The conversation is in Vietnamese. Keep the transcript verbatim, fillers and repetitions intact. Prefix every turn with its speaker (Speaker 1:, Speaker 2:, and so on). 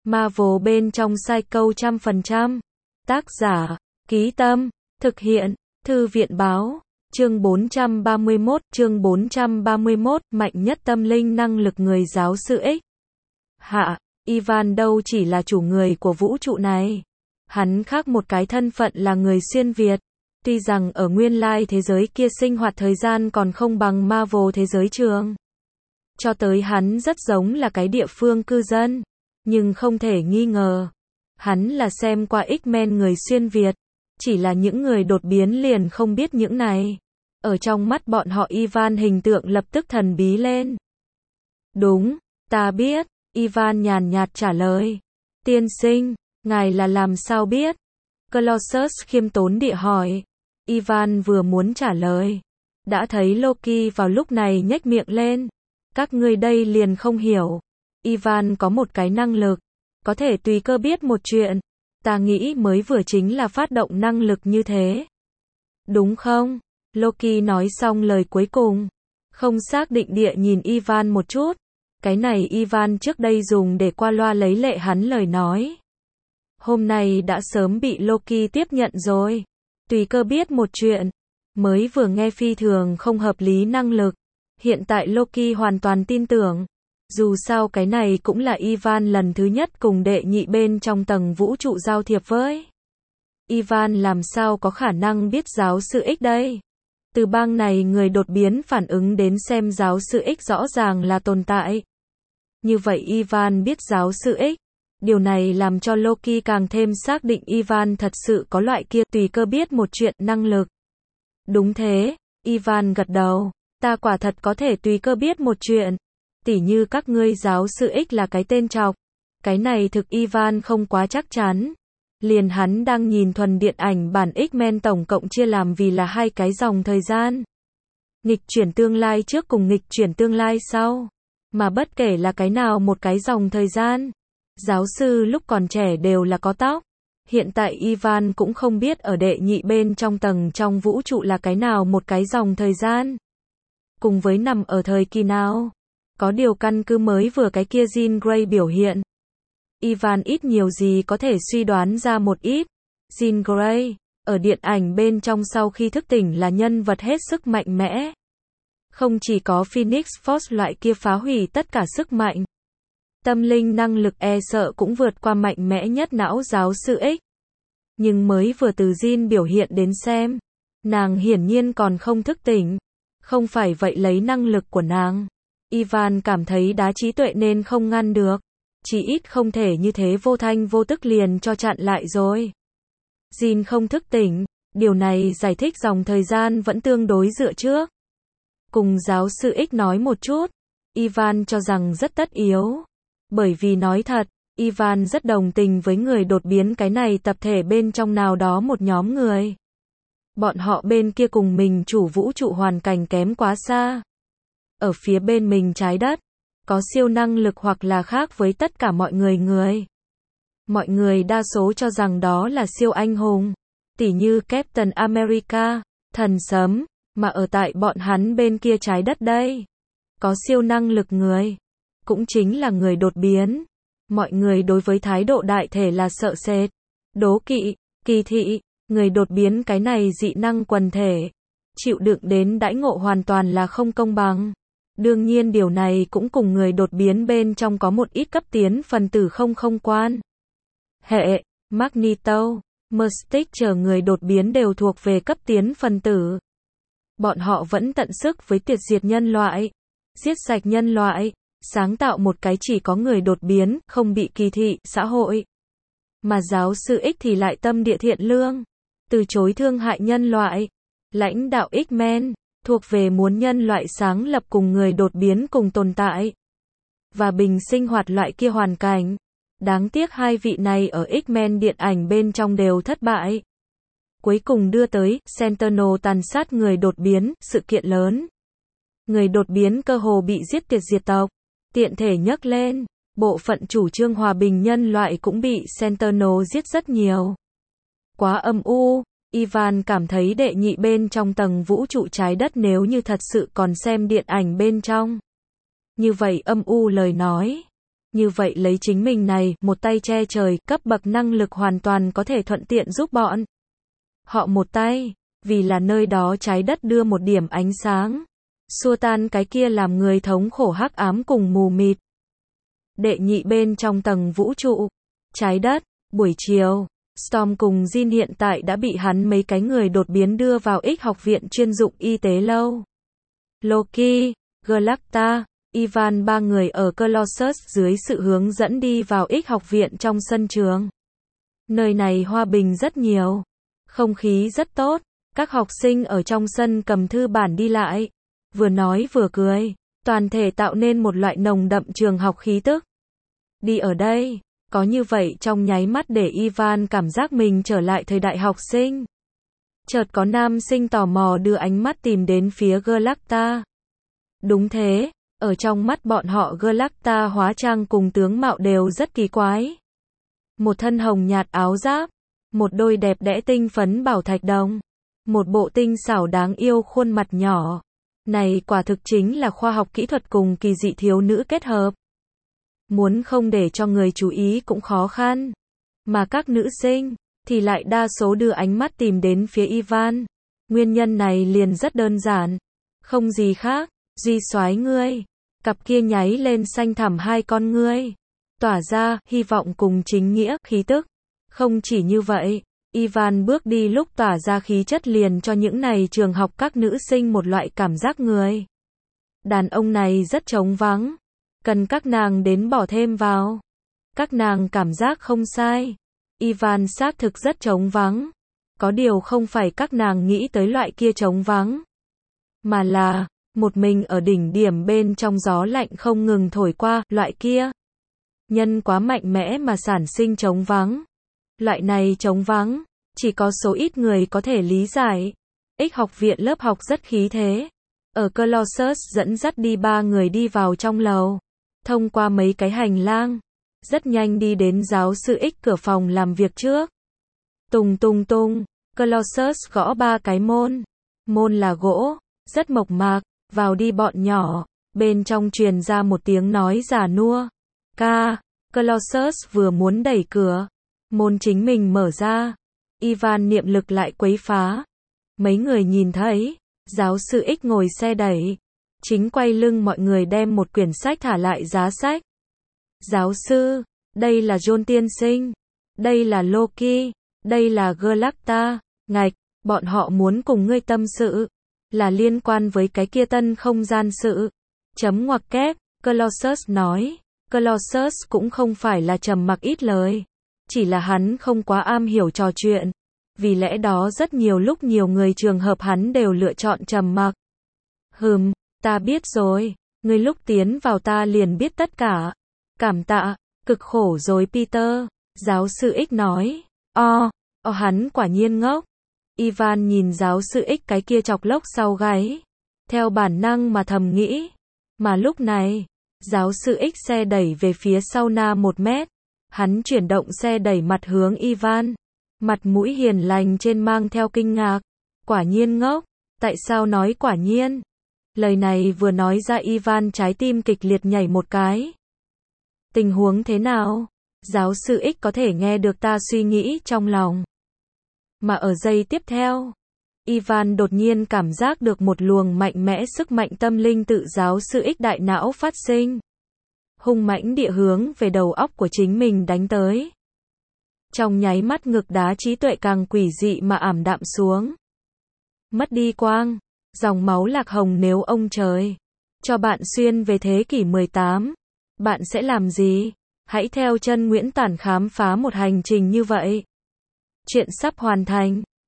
Speaker 1: Marvel bên trong Psycho trăm phần trăm. Tác giả, Ký Tâm, thực hiện, Thư viện báo. Chương bốn trăm ba mươi mốt, chương bốn trăm ba mươi mốt, mạnh nhất tâm linh năng lực người giáo sư X. Hạ, Ivan đâu chỉ là chủ người của vũ trụ này. Hắn khác một cái thân phận là người xuyên Việt. Tuy rằng ở nguyên lai thế giới kia sinh hoạt thời gian còn không bằng Marvel thế giới trường. Cho tới hắn rất giống là cái địa phương cư dân. Nhưng không thể nghi ngờ. Hắn là xem qua X-Men người xuyên Việt. Chỉ là những người đột biến liền không biết những này. Ở trong mắt bọn họ Ivan hình tượng lập tức thần bí lên. Đúng, ta biết, Ivan nhàn nhạt trả lời. Tiên sinh, ngài là làm sao biết? Colossus khiêm tốn địa hỏi. Ivan vừa muốn trả lời. Đã thấy Loki vào lúc này nhếch miệng lên. Các ngươi đây liền không hiểu. Ivan có một cái năng lực. Có thể tùy cơ biết một chuyện. Ta nghĩ mới vừa chính là phát động năng lực như thế. Đúng không? Loki nói xong lời cuối cùng. Không xác định địa nhìn Ivan một chút. Cái này Ivan trước đây dùng để qua loa lấy lệ hắn lời nói. Hôm nay đã sớm bị Loki tiếp nhận rồi. Tùy cơ biết một chuyện. Mới vừa nghe phi thường không hợp lý năng lực. Hiện tại Loki hoàn toàn tin tưởng. Dù sao cái này cũng là Ivan lần thứ nhất cùng đệ nhị bên trong tầng vũ trụ giao thiệp với. Ivan làm sao có khả năng biết giáo sư X đây? Từ bang này người đột biến phản ứng đến xem giáo sư X rõ ràng là tồn tại. Như vậy Ivan biết giáo sư X. Điều này làm cho Loki càng thêm xác định Ivan thật sự có loại kia tùy cơ biết một chuyện năng lực. Đúng thế, Ivan gật đầu. Ta quả thật có thể tùy cơ biết một chuyện. Tỉ như các ngươi giáo sư X là cái tên trọc. Cái này thực Ivan không quá chắc chắn. Liền hắn đang nhìn thuần điện ảnh bản X-Men tổng cộng chia làm vì là hai cái dòng thời gian. Nghịch chuyển tương lai trước cùng nghịch chuyển tương lai sau. Mà bất kể là cái nào một cái dòng thời gian. Giáo sư lúc còn trẻ đều là có tóc. Hiện tại Ivan cũng không biết ở đệ nhị bên trong tầng trong vũ trụ là cái nào một cái dòng thời gian. Cùng với nằm ở thời kỳ nào. Có điều căn cứ mới vừa cái kia Jean Grey biểu hiện. Ivan ít nhiều gì có thể suy đoán ra một ít. Jean Grey, ở điện ảnh bên trong sau khi thức tỉnh là nhân vật hết sức mạnh mẽ. Không chỉ có Phoenix Force loại kia phá hủy tất cả sức mạnh. Tâm linh năng lực e sợ cũng vượt qua mạnh mẽ nhất não giáo sư X. Nhưng mới vừa từ Jean biểu hiện đến xem. Nàng hiển nhiên còn không thức tỉnh. Không phải vậy lấy năng lực của nàng. Ivan cảm thấy đá trí tuệ nên không ngăn được. Chỉ ít không thể như thế vô thanh vô tức liền cho chặn lại rồi. Jean không thức tỉnh. Điều này giải thích dòng thời gian vẫn tương đối dựa trước. Cùng giáo sư X nói một chút. Ivan cho rằng rất tất yếu. Bởi vì nói thật, Ivan rất đồng tình với người đột biến cái này tập thể bên trong nào đó một nhóm người. Bọn họ bên kia cùng mình chủ vũ trụ hoàn cảnh kém quá xa. Ở phía bên mình trái đất, có siêu năng lực hoặc là khác với tất cả mọi người người. Mọi người đa số cho rằng đó là siêu anh hùng, tỉ như Captain America, thần sấm, mà ở tại bọn hắn bên kia trái đất đây. Có siêu năng lực người, cũng chính là người đột biến. Mọi người đối với thái độ đại thể là sợ sệt, đố kỵ, kỳ thị, người đột biến cái này dị năng quần thể. Chịu đựng đến đãi ngộ hoàn toàn là không công bằng. Đương nhiên điều này cũng cùng người đột biến bên trong có một ít cấp tiến phần tử không không quan. Hệ, Magneto, Mystique chờ người đột biến đều thuộc về cấp tiến phần tử. Bọn họ vẫn tận sức với tiệt diệt nhân loại, giết sạch nhân loại, sáng tạo một cái chỉ có người đột biến, không bị kỳ thị, xã hội. Mà giáo sư X thì lại tâm địa thiện lương, từ chối thương hại nhân loại, lãnh đạo X-Men. Thuộc về muốn nhân loại sáng lập cùng người đột biến cùng tồn tại. Và bình sinh hoạt loại kia hoàn cảnh. Đáng tiếc hai vị này ở X-Men điện ảnh bên trong đều thất bại. Cuối cùng đưa tới Sentinel tàn sát người đột biến, sự kiện lớn. Người đột biến cơ hồ bị giết tiệt diệt tộc. Tiện thể nhắc lên, bộ phận chủ trương hòa bình nhân loại cũng bị Sentinel giết rất nhiều. Quá âm u. Ivan cảm thấy đệ nhị bên trong tầng vũ trụ trái đất nếu như thật sự còn xem điện ảnh bên trong. Như vậy âm u lời nói. Như vậy lấy chính mình này, một tay che trời, cấp bậc năng lực hoàn toàn có thể thuận tiện giúp bọn họ một tay, vì là nơi đó trái đất đưa một điểm ánh sáng, xua tan cái kia làm người thống khổ hắc ám cùng mù mịt. Đệ nhị bên trong tầng vũ trụ, trái đất, buổi chiều, Storm cùng Jin hiện tại đã bị hắn mấy cái người đột biến đưa vào X học viện chuyên dụng y tế lâu. Loki, Galacta, Ivan ba người ở Colossus dưới sự hướng dẫn đi vào X học viện trong sân trường. Nơi này hòa bình rất nhiều, không khí rất tốt, các học sinh ở trong sân cầm thư bản đi lại, vừa nói vừa cười, toàn thể tạo nên một loại nồng đậm trường học khí tức. Đi ở đây, có như vậy trong nháy mắt để Ivan cảm giác mình trở lại thời đại học sinh. Chợt có nam sinh tò mò đưa ánh mắt tìm đến phía Galacta. Đúng thế, ở trong mắt bọn họ Galacta hóa trang cùng tướng mạo đều rất kỳ quái. Một thân hồng nhạt áo giáp, một đôi đẹp đẽ tinh phấn bảo thạch đồng, một bộ tinh xảo đáng yêu khuôn mặt nhỏ. Này quả thực chính là khoa học kỹ thuật cùng kỳ dị thiếu nữ kết hợp. Muốn không để cho người chú ý cũng khó khăn. Mà các nữ sinh, thì lại đa số đưa ánh mắt tìm đến phía Ivan. Nguyên nhân này liền rất đơn giản. Không gì khác, Duy soái ngươi. Cặp kia nháy lên xanh thẳm hai con ngươi. Tỏa ra, hy vọng cùng chính nghĩa, khí tức. Không chỉ như vậy, Ivan bước đi lúc tỏa ra khí chất liền cho những này trường học các nữ sinh một loại cảm giác người. Đàn ông này rất trống vắng. Cần các nàng đến bỏ thêm vào. Các nàng cảm giác không sai. Ivan xác thực rất trống vắng. Có điều không phải các nàng nghĩ tới loại kia trống vắng. Mà là, một mình ở đỉnh điểm bên trong gió lạnh không ngừng thổi qua, loại kia. Nhân quá mạnh mẽ mà sản sinh trống vắng. Loại này trống vắng, chỉ có số ít người có thể lý giải. X học viện lớp học rất khí thế. Ở Colossus dẫn dắt đi ba người đi vào trong lầu. Thông qua mấy cái hành lang. Rất nhanh đi đến giáo sư X cửa phòng làm việc trước. Tùng tùng tùng, Colossus gõ ba cái môn. Môn là gỗ, rất mộc mạc, vào đi bọn nhỏ. Bên trong truyền ra một tiếng nói già nua. Ca, Colossus vừa muốn đẩy cửa. Môn chính mình mở ra. Ivan niệm lực lại quấy phá. Mấy người nhìn thấy, giáo sư X ngồi xe đẩy. Chính quay lưng mọi người đem một quyển sách thả lại giá sách. Giáo sư, đây là John tiên sinh. Đây là Loki. Đây là Galacta. Ngạch, bọn họ muốn cùng ngươi tâm sự. Là liên quan với cái kia tân không gian sự. Chấm ngoặc kép, Colossus nói. Colossus cũng không phải là trầm mặc ít lời. Chỉ là hắn không quá am hiểu trò chuyện. Vì lẽ đó rất nhiều lúc nhiều người trường hợp hắn đều lựa chọn trầm mặc. Hừm, ta biết rồi. Ngươi lúc tiến vào ta liền biết tất cả. Cảm tạ, cực khổ rồi Peter. Giáo sư X nói. O, o hắn quả nhiên ngốc. Ivan nhìn giáo sư X cái kia chọc lốc sau gáy. Theo bản năng mà thầm nghĩ. Mà lúc này, giáo sư X xe đẩy về phía sau na một mét. Hắn chuyển động xe đẩy mặt hướng Ivan. Mặt mũi hiền lành trên mang theo kinh ngạc. Quả nhiên ngốc. Tại sao nói quả nhiên? Lời này vừa nói ra Ivan trái tim kịch liệt nhảy một cái. Tình huống thế nào? Giáo sư X có thể nghe được ta suy nghĩ trong lòng. Mà ở giây tiếp theo, Ivan đột nhiên cảm giác được một luồng mạnh mẽ sức mạnh tâm linh tự giáo sư X đại não phát sinh. Hung mãnh địa hướng về đầu óc của chính mình đánh tới. Trong nháy mắt ngực đá trí tuệ càng quỷ dị mà ảm đạm xuống. Mất đi quang, dòng máu lạc hồng nếu ông trời cho bạn xuyên về thế kỷ mười tám, bạn sẽ làm gì? Hãy theo chân Nguyễn Tản khám phá một hành trình như vậy. Chuyện sắp hoàn thành.